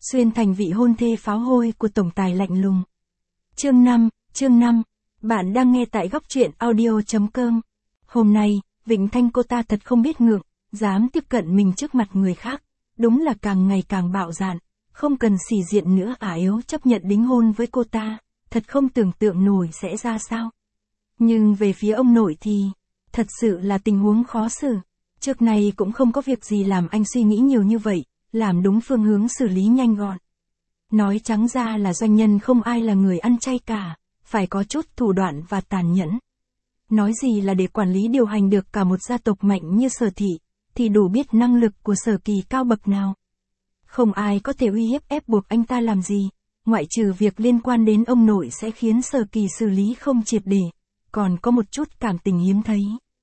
xuyên thành vị hôn thê pháo hôi của tổng tài lạnh lùng. Chương 5, bạn đang nghe tại góc truyện audio.com. Hôm nay, Vịnh Thanh cô ta thật không biết ngượng, dám tiếp cận mình trước mặt người khác, đúng là càng ngày càng bạo dạn, không cần xỉ diện nữa yếu chấp nhận đính hôn với cô ta, thật không tưởng tượng nổi sẽ ra sao. Nhưng về phía ông nội thì, thật sự là tình huống khó xử, trước này cũng không có việc gì làm anh suy nghĩ nhiều như vậy, làm đúng phương hướng xử lý nhanh gọn. Nói trắng ra là doanh nhân không ai là người ăn chay cả, phải có chút thủ đoạn và tàn nhẫn. Nói gì là để quản lý điều hành được cả một gia tộc mạnh như Sở Thị, thì đủ biết năng lực của Sở Kỳ cao bậc nào. Không ai có thể uy hiếp ép buộc anh ta làm gì, ngoại trừ việc liên quan đến ông nội sẽ khiến Sở Kỳ xử lý không triệt để, còn có một chút cảm tình hiếm thấy.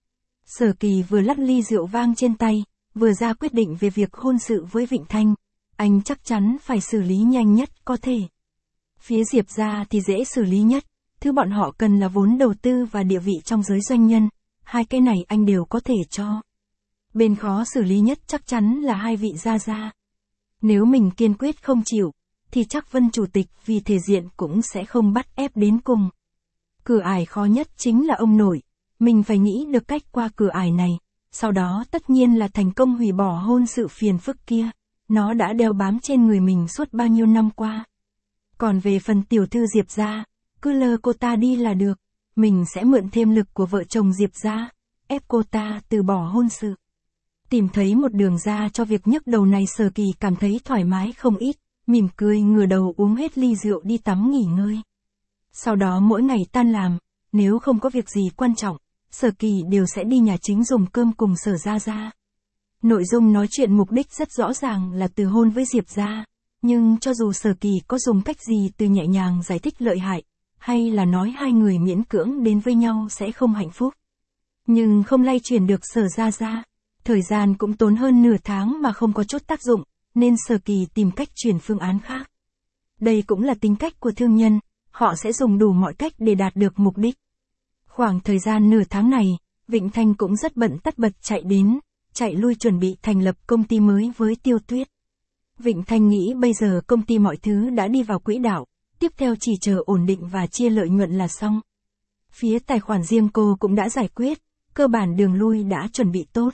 Sở Kỳ vừa lắc ly rượu vang trên tay, vừa ra quyết định về việc hôn sự với Vịnh Thanh, anh chắc chắn phải xử lý nhanh nhất có thể. Phía Diệp gia thì dễ xử lý nhất, thứ bọn họ cần là vốn đầu tư và địa vị trong giới doanh nhân, hai cái này anh đều có thể cho. Bên khó xử lý nhất chắc chắn là hai vị gia. Nếu mình kiên quyết không chịu, thì chắc Vân chủ tịch vì thể diện cũng sẽ không bắt ép đến cùng. Cửa ải khó nhất chính là ông nội, mình phải nghĩ được cách qua cửa ải này, sau đó tất nhiên là thành công hủy bỏ hôn sự phiền phức kia, nó đã đeo bám trên người mình suốt bao nhiêu năm qua. Còn về phần tiểu thư Diệp gia, cứ lơ cô ta đi là được, mình sẽ mượn thêm lực của vợ chồng Diệp gia, ép cô ta từ bỏ hôn sự. Tìm thấy một đường ra cho việc nhấc đầu này, Sở Kỳ cảm thấy thoải mái không ít, mỉm cười ngửa đầu uống hết ly rượu đi tắm nghỉ ngơi. Sau đó mỗi ngày tan làm, nếu không có việc gì quan trọng, Sở Kỳ đều sẽ đi nhà chính dùng cơm cùng Sở gia. Nội dung nói chuyện mục đích rất rõ ràng là từ hôn với Diệp gia, nhưng cho dù Sở Kỳ có dùng cách gì từ nhẹ nhàng giải thích lợi hại, hay là nói hai người miễn cưỡng đến với nhau sẽ không hạnh phúc, nhưng không lay chuyển được Sở gia. Thời gian cũng tốn hơn nửa tháng mà không có chút tác dụng, nên Sở Kỳ tìm cách chuyển phương án khác. Đây cũng là tính cách của thương nhân, họ sẽ dùng đủ mọi cách để đạt được mục đích. Khoảng thời gian nửa tháng này, Vịnh Thanh cũng rất bận tất bật chạy đến, chạy lui chuẩn bị thành lập công ty mới với Tiêu Tuyết. Vịnh Thanh nghĩ bây giờ công ty mọi thứ đã đi vào quỹ đạo, tiếp theo chỉ chờ ổn định và chia lợi nhuận là xong. Phía tài khoản riêng cô cũng đã giải quyết, cơ bản đường lui đã chuẩn bị tốt.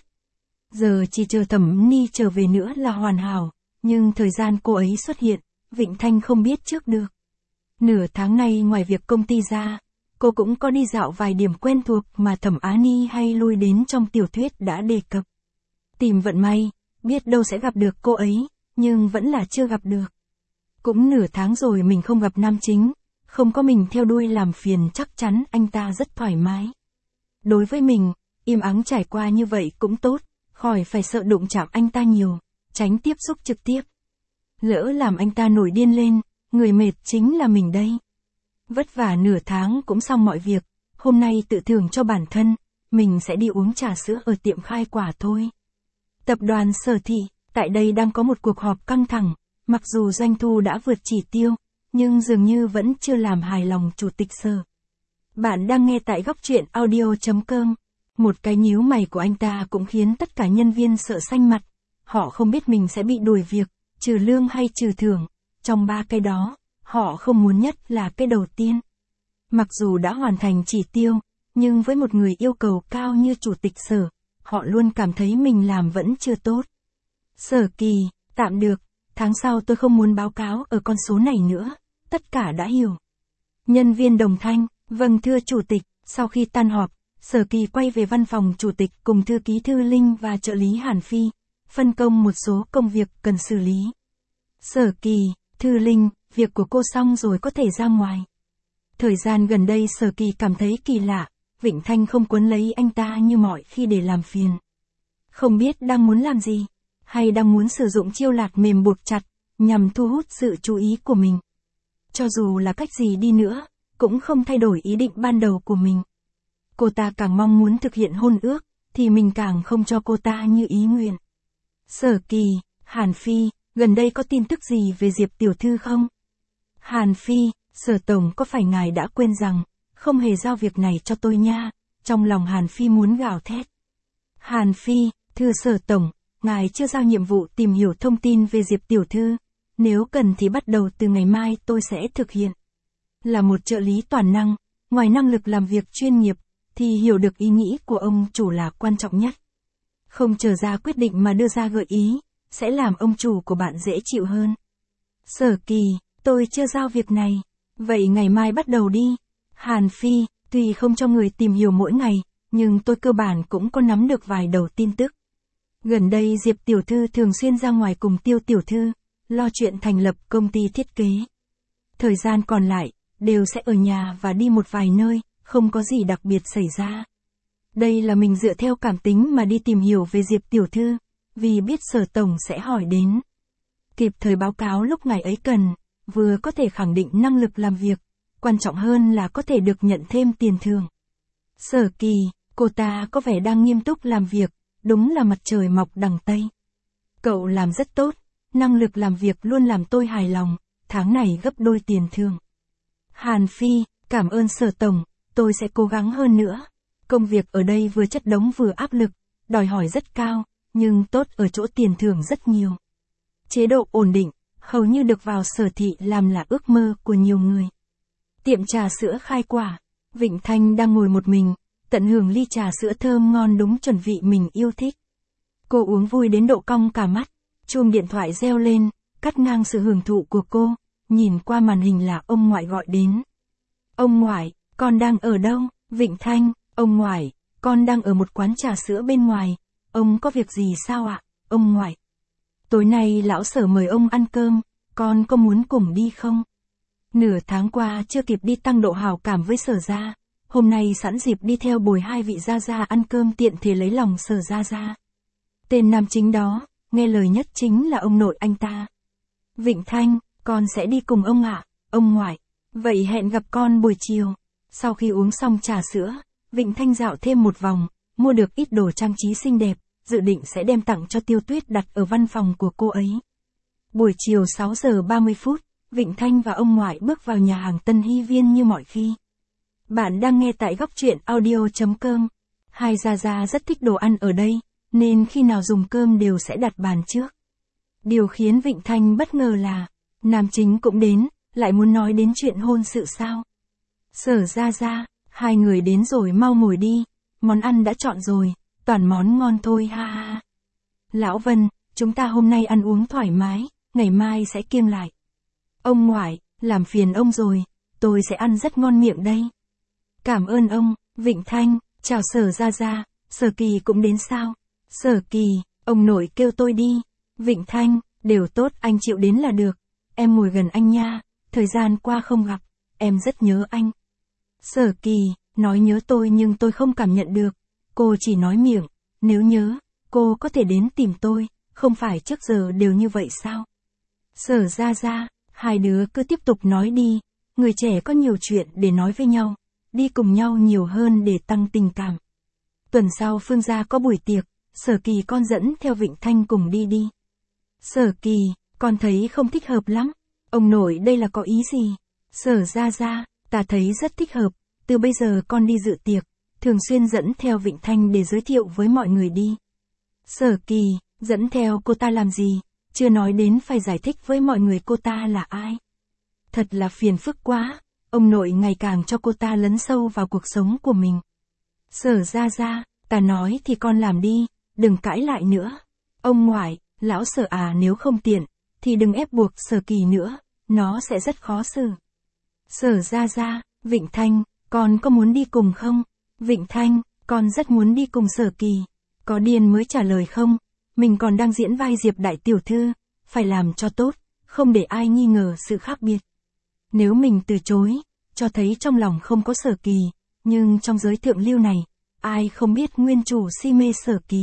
Giờ chỉ chờ Thẩm Ni trở về nữa là hoàn hảo, nhưng thời gian cô ấy xuất hiện, Vịnh Thanh không biết trước được. Nửa tháng nay ngoài việc công ty ra, cô cũng có đi dạo vài điểm quen thuộc mà Thẩm Á Ni hay lui đến trong tiểu thuyết đã đề cập. Tìm vận may, biết đâu sẽ gặp được cô ấy, nhưng vẫn là chưa gặp được. Cũng nửa tháng rồi mình không gặp nam chính, không có mình theo đuôi làm phiền chắc chắn anh ta rất thoải mái. Đối với mình, im ắng trải qua như vậy cũng tốt, khỏi phải sợ đụng chạm anh ta nhiều, tránh tiếp xúc trực tiếp. Lỡ làm anh ta nổi điên lên, người mệt chính là mình đây. Vất vả nửa tháng cũng xong mọi việc, hôm nay tự thưởng cho bản thân, mình sẽ đi uống trà sữa ở tiệm khai quả thôi. Tập đoàn Sở Thị, tại đây đang có một cuộc họp căng thẳng, mặc dù doanh thu đã vượt chỉ tiêu, nhưng dường như vẫn chưa làm hài lòng chủ tịch Sở. Bạn đang nghe tại góc truyện audio.com. Một cái nhíu mày của anh ta cũng khiến tất cả nhân viên sợ xanh mặt. Họ không biết mình sẽ bị đuổi việc, trừ lương hay trừ thưởng. Trong ba cái đó, họ không muốn nhất là cái đầu tiên. Mặc dù đã hoàn thành chỉ tiêu, nhưng với một người yêu cầu cao như chủ tịch Sở, họ luôn cảm thấy mình làm vẫn chưa tốt. Sở Kỳ, tạm được, tháng sau tôi không muốn báo cáo ở con số này nữa, tất cả đã hiểu. Nhân viên đồng thanh, vâng thưa chủ tịch. Sau khi tan họp, Sở Kỳ quay về văn phòng chủ tịch cùng thư ký Thư Linh và trợ lý Hàn Phi, phân công một số công việc cần xử lý. Sở Kỳ, Thư Linh, việc của cô xong rồi có thể ra ngoài. Thời gian gần đây Sở Kỳ cảm thấy kỳ lạ, Vịnh Thanh không quấn lấy anh ta như mọi khi để làm phiền. Không biết đang muốn làm gì, hay đang muốn sử dụng chiêu lạt mềm buộc chặt, nhằm thu hút sự chú ý của mình. Cho dù là cách gì đi nữa, cũng không thay đổi ý định ban đầu của mình. Cô ta càng mong muốn thực hiện hôn ước, thì mình càng không cho cô ta như ý nguyện. Sở Kỳ, Hàn Phi, gần đây có tin tức gì về Diệp tiểu thư không? Hàn Phi, Sở Tổng có phải ngài đã quên rằng, không hề giao việc này cho tôi nha, trong lòng Hàn Phi muốn gào thét. Hàn Phi, thưa Sở Tổng, ngài chưa giao nhiệm vụ tìm hiểu thông tin về Diệp tiểu thư, nếu cần thì bắt đầu từ ngày mai tôi sẽ thực hiện. Là một trợ lý toàn năng, ngoài năng lực làm việc chuyên nghiệp, thì hiểu được ý nghĩ của ông chủ là quan trọng nhất. Không chờ ra quyết định mà đưa ra gợi ý, sẽ làm ông chủ của bạn dễ chịu hơn. Sở Kỳ, tôi chưa giao việc này. Vậy ngày mai bắt đầu đi. Hàn Phi, tuy không cho người tìm hiểu mỗi ngày, nhưng tôi cơ bản cũng có nắm được vài đầu tin tức. Gần đây Diệp tiểu thư thường xuyên ra ngoài cùng Tiêu tiểu thư, lo chuyện thành lập công ty thiết kế. Thời gian còn lại, đều sẽ ở nhà và đi một vài nơi, không có gì đặc biệt xảy ra. Đây là mình dựa theo cảm tính mà đi tìm hiểu về Diệp tiểu thư, vì biết Sở tổng sẽ hỏi đến. Kịp thời báo cáo lúc ngày ấy cần, vừa có thể khẳng định năng lực làm việc, quan trọng hơn là có thể được nhận thêm tiền thưởng. Sở Kỳ, cô ta có vẻ đang nghiêm túc làm việc, đúng là mặt trời mọc đằng Tây. Cậu làm rất tốt, năng lực làm việc luôn làm tôi hài lòng, tháng này gấp đôi tiền thưởng. Hàn Phi, cảm ơn Sở tổng, tôi sẽ cố gắng hơn nữa. Công việc ở đây vừa chất đống vừa áp lực, đòi hỏi rất cao, nhưng tốt ở chỗ tiền thưởng rất nhiều. Chế độ ổn định, hầu như được vào Sở thị làm là ước mơ của nhiều người. Tiệm trà sữa khai quả, Vịnh Thanh đang ngồi một mình, tận hưởng ly trà sữa thơm ngon đúng chuẩn vị mình yêu thích. Cô uống vui đến độ cong cả mắt, chuông điện thoại reo lên, cắt ngang sự hưởng thụ của cô, nhìn qua màn hình là ông ngoại gọi đến. Ông ngoại, con đang ở đâu? Vịnh Thanh, ông ngoại, con đang ở một quán trà sữa bên ngoài, ông có việc gì sao ạ? Ông ngoại, tối nay lão Sở mời ông ăn cơm, con có muốn cùng đi không? Nửa tháng qua chưa kịp đi tăng độ hảo cảm với Sở gia, hôm nay sẵn dịp đi theo bồi hai vị gia gia ăn cơm tiện thể lấy lòng Sở gia gia. Tên nam chính đó, nghe lời nhất chính là ông nội anh ta. Vịnh Thanh, con sẽ đi cùng ông ạ, ông ngoại. Vậy hẹn gặp con buổi chiều. Sau khi uống xong trà sữa, Vịnh Thanh dạo thêm một vòng, mua được ít đồ trang trí xinh đẹp, dự định sẽ đem tặng cho Tiêu Tuyết đặt ở văn phòng của cô ấy. Buổi chiều 6 giờ 30 phút, Vịnh Thanh và ông ngoại bước vào nhà hàng Tân Hy Viên như mọi khi. Bạn đang nghe tại góc truyện audio.com. Hai gia gia rất thích đồ ăn ở đây, nên khi nào dùng cơm đều sẽ đặt bàn trước. Điều khiến Vịnh Thanh bất ngờ là, nam chính cũng đến, lại muốn nói đến chuyện hôn sự sao. Sở gia gia, hai người đến rồi mau ngồi đi, món ăn đã chọn rồi, toàn món ngon thôi ha ha. Lão Vân, chúng ta hôm nay ăn uống thoải mái, ngày mai sẽ kiêng lại. Ông ngoại, làm phiền ông rồi, tôi sẽ ăn rất ngon miệng đây. Cảm ơn ông, Vịnh Thanh, chào Sở gia gia, Sở Kỳ cũng đến sao? Sở Kỳ, ông nội kêu tôi đi. Vịnh Thanh, đều tốt anh chịu đến là được, em ngồi gần anh nha, thời gian qua không gặp, em rất nhớ anh. Sở Kỳ, nói nhớ tôi nhưng tôi không cảm nhận được, cô chỉ nói miệng, nếu nhớ, cô có thể đến tìm tôi, không phải trước giờ đều như vậy sao? Sở gia gia, hai đứa cứ tiếp tục nói đi, người trẻ có nhiều chuyện để nói với nhau, đi cùng nhau nhiều hơn để tăng tình cảm. Tuần sau Phương gia có buổi tiệc, Sở Kỳ con dẫn theo Vịnh Thanh cùng đi đi. Sở Kỳ, con thấy không thích hợp lắm, ông nội đây là có ý gì? Sở gia gia, ta thấy rất thích hợp, từ bây giờ con đi dự tiệc, thường xuyên dẫn theo Vịnh Thanh để giới thiệu với mọi người đi. Sở Kỳ, dẫn theo cô ta làm gì? Chưa nói đến phải giải thích với mọi người cô ta là ai. Thật là phiền phức quá, ông nội ngày càng cho cô ta lấn sâu vào cuộc sống của mình. Sở gia gia, ta nói thì con làm đi, đừng cãi lại nữa. Ông ngoại, lão Sở à nếu không tiện, thì đừng ép buộc Sở Kỳ nữa, nó sẽ rất khó xử. Sở gia gia, Vịnh Thanh, con có muốn đi cùng không? Vịnh Thanh, con rất muốn đi cùng Sở Kỳ. Có điên mới trả lời không? Mình còn đang diễn vai Diệp đại tiểu thư, phải làm cho tốt, không để ai nghi ngờ sự khác biệt. Nếu mình từ chối, cho thấy trong lòng không có Sở Kỳ, nhưng trong giới thượng lưu này, ai không biết nguyên chủ si mê Sở Kỳ.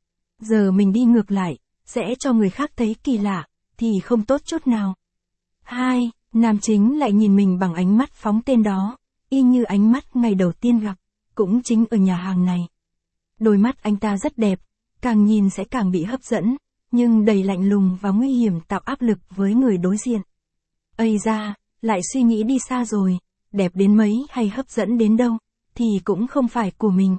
Giờ mình đi ngược lại, sẽ cho người khác thấy kỳ lạ, thì không tốt chút nào. Hai, nam chính lại nhìn mình bằng ánh mắt phóng tên đó, y như ánh mắt ngày đầu tiên gặp, cũng chính ở nhà hàng này. Đôi mắt anh ta rất đẹp, càng nhìn sẽ càng bị hấp dẫn, nhưng đầy lạnh lùng và nguy hiểm tạo áp lực với người đối diện. Ây da, lại suy nghĩ đi xa rồi, đẹp đến mấy hay hấp dẫn đến đâu, thì cũng không phải của mình.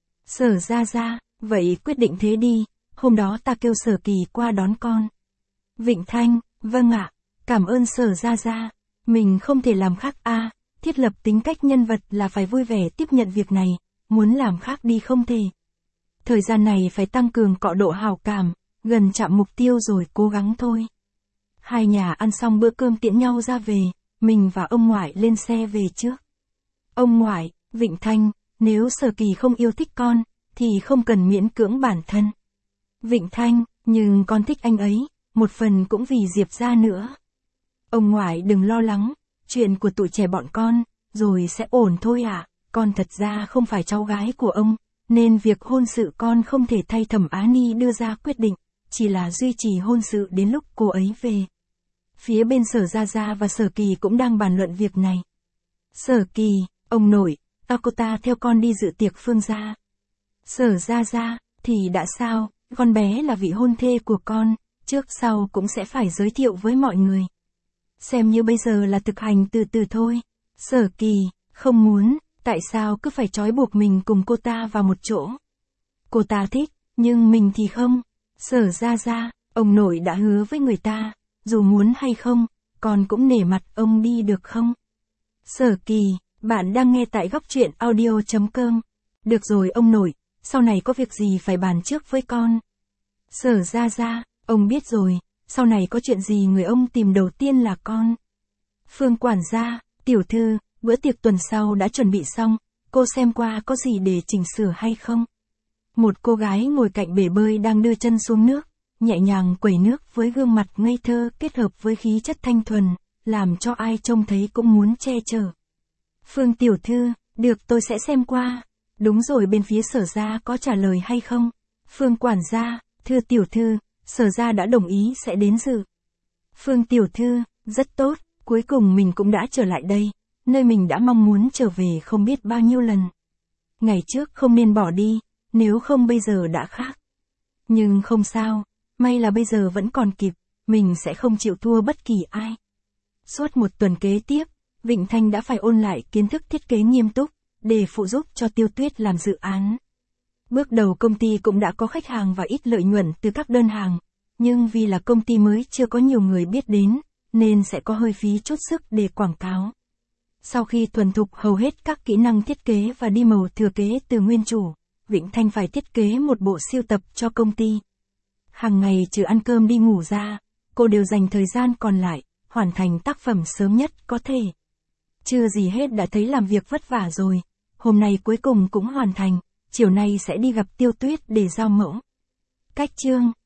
Sở gia gia, vậy quyết định thế đi, hôm đó ta kêu Sở Kỳ qua đón con. Vịnh Thanh, vâng ạ, Cảm ơn Sở Gia Gia. Mình không thể làm khác thiết lập tính cách nhân vật là phải vui vẻ tiếp nhận việc này, muốn làm khác đi không thể. Thời gian này phải tăng cường cọ độ hảo cảm, gần chạm mục tiêu rồi cố gắng thôi. Hai nhà ăn xong bữa cơm tiễn nhau ra về, mình và ông ngoại lên xe về trước. Ông ngoại, Vịnh Thanh, nếu Sở Kỳ không yêu thích con, thì không cần miễn cưỡng bản thân. Vịnh Thanh, nhưng con thích anh ấy, một phần cũng vì Diệp gia nữa. Ông ngoại đừng lo lắng, chuyện của tụi trẻ bọn con, rồi sẽ ổn thôi con thật ra không phải cháu gái của ông, nên việc hôn sự con không thể thay Thẩm Á Ni đưa ra quyết định, chỉ là duy trì hôn sự đến lúc cô ấy về. Phía bên Sở Gia Gia và Sở Kỳ cũng đang bàn luận việc này. Sở Kỳ, ông nội, cô ta theo con đi dự tiệc Phương gia. Sở Gia Gia, thì đã sao, con bé là vị hôn thê của con, trước sau cũng sẽ phải giới thiệu với mọi người. Xem như bây giờ là thực hành từ từ thôi. Sở Kỳ, không muốn, tại sao cứ phải trói buộc mình cùng cô ta vào một chỗ. Cô ta thích, nhưng mình thì không. Sở Gia Gia, ông nội đã hứa với người ta, dù muốn hay không, con cũng nể mặt ông đi được không? Sở Kỳ, bạn đang nghe tại góc truyện audio.com. Được rồi ông nội, sau này có việc gì phải bàn trước với con. Sở Gia Gia, ông biết rồi, sau này có chuyện gì người ông tìm đầu tiên là con. Phương quản gia, tiểu thư, bữa tiệc tuần sau đã chuẩn bị xong, cô xem qua có gì để chỉnh sửa hay không? Một cô gái ngồi cạnh bể bơi đang đưa chân xuống nước, nhẹ nhàng quẩy nước với gương mặt ngây thơ kết hợp với khí chất thanh thuần, làm cho ai trông thấy cũng muốn che chở. Phương tiểu thư, được tôi sẽ xem qua. Đúng rồi, bên phía Sở gia có trả lời hay không? Phương quản gia, thưa tiểu thư, Sở gia đã đồng ý sẽ đến dự. Phương tiểu thư, rất tốt, cuối cùng mình cũng đã trở lại đây, nơi mình đã mong muốn trở về không biết bao nhiêu lần. Ngày trước không nên bỏ đi, nếu không bây giờ đã khác. Nhưng không sao, may là bây giờ vẫn còn kịp, mình sẽ không chịu thua bất kỳ ai. Suốt một tuần kế tiếp, Vịnh Thanh đã phải ôn lại kiến thức thiết kế nghiêm túc, để phụ giúp cho Tiêu Tuyết làm dự án. Bước đầu công ty cũng đã có khách hàng và ít lợi nhuận từ các đơn hàng, nhưng vì là công ty mới chưa có nhiều người biết đến, nên sẽ có hơi phí chút sức để quảng cáo. Sau khi thuần thục hầu hết các kỹ năng thiết kế và đi màu thừa kế từ nguyên chủ, Vịnh Thanh phải thiết kế một bộ siêu tập cho công ty. Hàng ngày trừ ăn cơm đi ngủ ra, cô đều dành thời gian còn lại, hoàn thành tác phẩm sớm nhất có thể. Chưa gì hết đã thấy làm việc vất vả rồi, hôm nay cuối cùng cũng hoàn thành, chiều nay sẽ đi gặp Tiêu Tuyết để giao mẫu. Cách chương